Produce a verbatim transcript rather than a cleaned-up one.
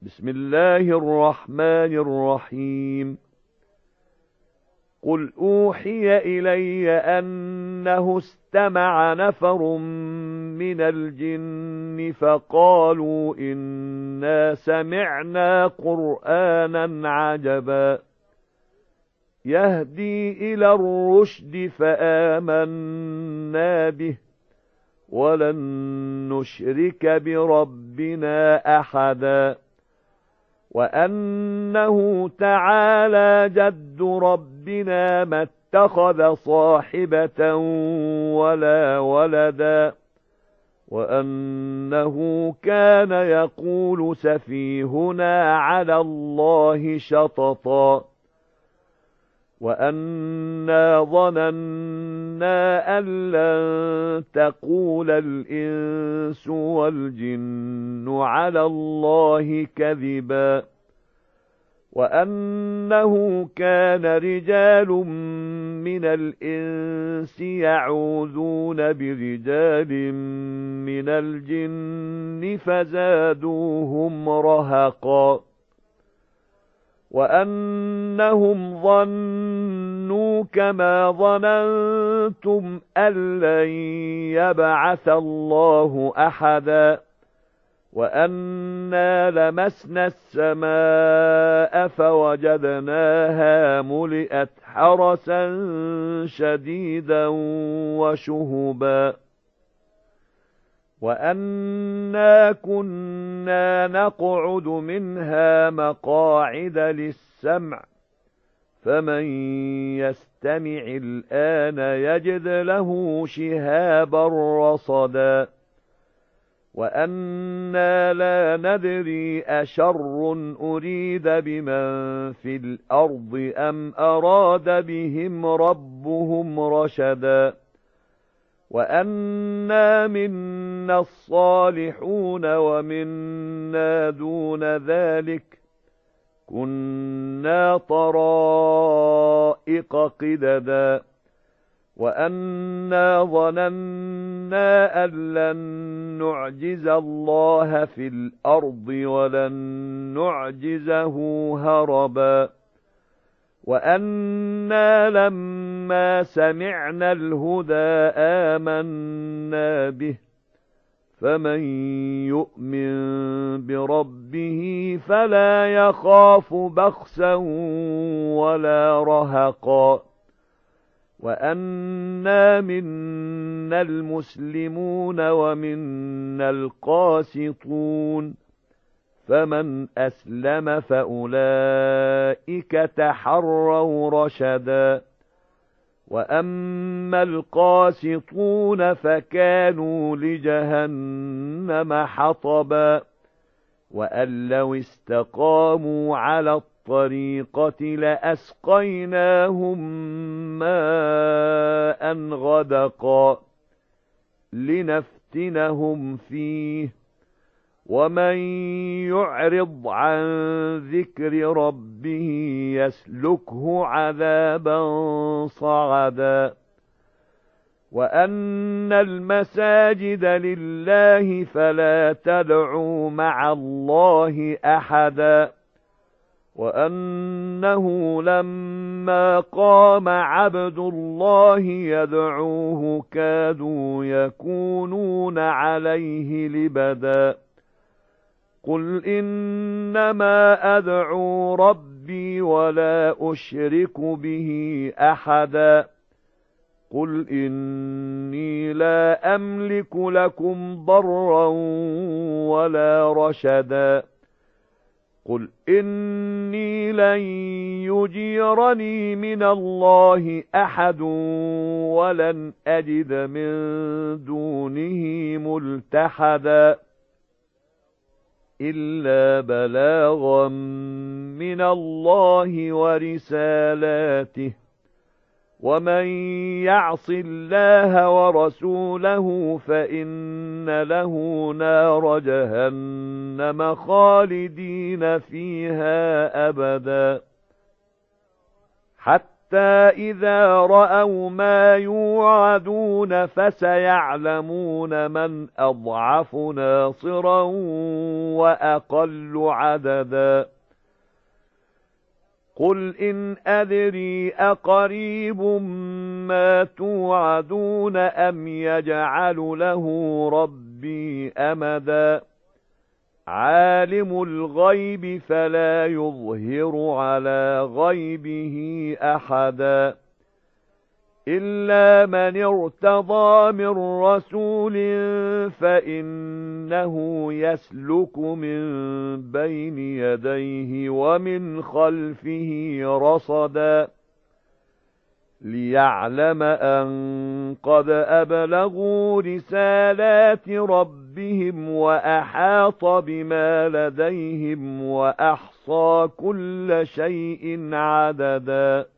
بسم الله الرحمن الرحيم قل أوحي إلي أنه استمع نفر من الجن فقالوا إنا سمعنا قرآنا عجبا يهدي إلى الرشد فآمنا به ولن نشرك بربنا أحدا وأنه تعالى جد ربنا ما اتخذ صاحبة ولا ولدا وأنه كان يقول سفيهنا على الله شططا وأنا ظننا أن لن تقول الإنس والجن على الله كذبا وأنه كان رجال من الإنس يعوذون برجال من الجن فزادوهم رهقا وأنهم ظنوا كما ظننتم أن لن يبعث الله أحدا وأنا لمسنا السماء فوجدناها ملئت حرسا شديدا وشهبا وأنا كنا نقعد منها مقاعد للسمع فمن يستمع الآن يجد له شهابا رصدا وأنا لا ندري أشر أريد بمن في الأرض أم أراد بهم ربهم رشدا وأنا منا الصالحون ومنا دون ذلك كنا طرائق قددا وأنا ظننا أن لن نعجز الله في الأرض ولن نعجزه هربا وأنا لما سمعنا الهدى آمنا به فمن يؤمن بربه فلا يخاف بخسا ولا رهقا وأنا منا المسلمون ومنا القاسطون فمن أسلم فأولئك تحروا رشدا وأما القاسطون فكانوا لجهنم حطبا وأن لو استقاموا على الطريقة لأسقيناهم ماء غدقا لنفتنهم فيه ومن يعرض عن ذكر ربه يسلكه عذابا صعدا وأن المساجد لله فلا تدعوا مع الله أحدا وأنه لما قام عبد الله يدعوه كادوا يكونون عليه لبدا قل إنما أدعو ربي ولا أشرك به أحدا قل إني لا أملك لكم ضرا ولا رشدا قل إني لن يجيرني من الله أحد ولن أجد من دونه ملتحدا إلا بلاغا من الله ورسالاته ومن يعص الله ورسوله فإن له نار جهنم خالدين فيها أبدا حتى حَتَّى إِذَا رَأَوْا مَا يُوعَدُونَ فَسَيَعْلَمُونَ مَنْ أَضْعَفُ نَاصِرًا وَأَقَلُّ عَدَدًا قُلْ إِنْ أَدْرِي أَقَرِيبٌ مَا تُوعَدُونَ أَمْ يَجْعَلُ لَهُ رَبِّي أَمَدًا عَالِمُ الْغَيْبِ فَلَا يُظْهِرُ عَلَى غَيْبِهِ أَحَدًا إِلَّا مَنِ ارْتَضَىٰ مِن رَّسُولٍ فَإِنَّهُ يَسْلُكُ مِن بَيْنِ يَدَيْهِ وَمِنْ خَلْفِهِ رَصَدًا لِيَعْلَمَ أَن قَدْ أَبْلَغُوا رِسَالَاتِ رَبِّهِمْ وَأَحَاطَ بِمَا لَدَيْهِمْ وَأَحْصَىٰ كُلَّ شَيْءٍ عَدَدًا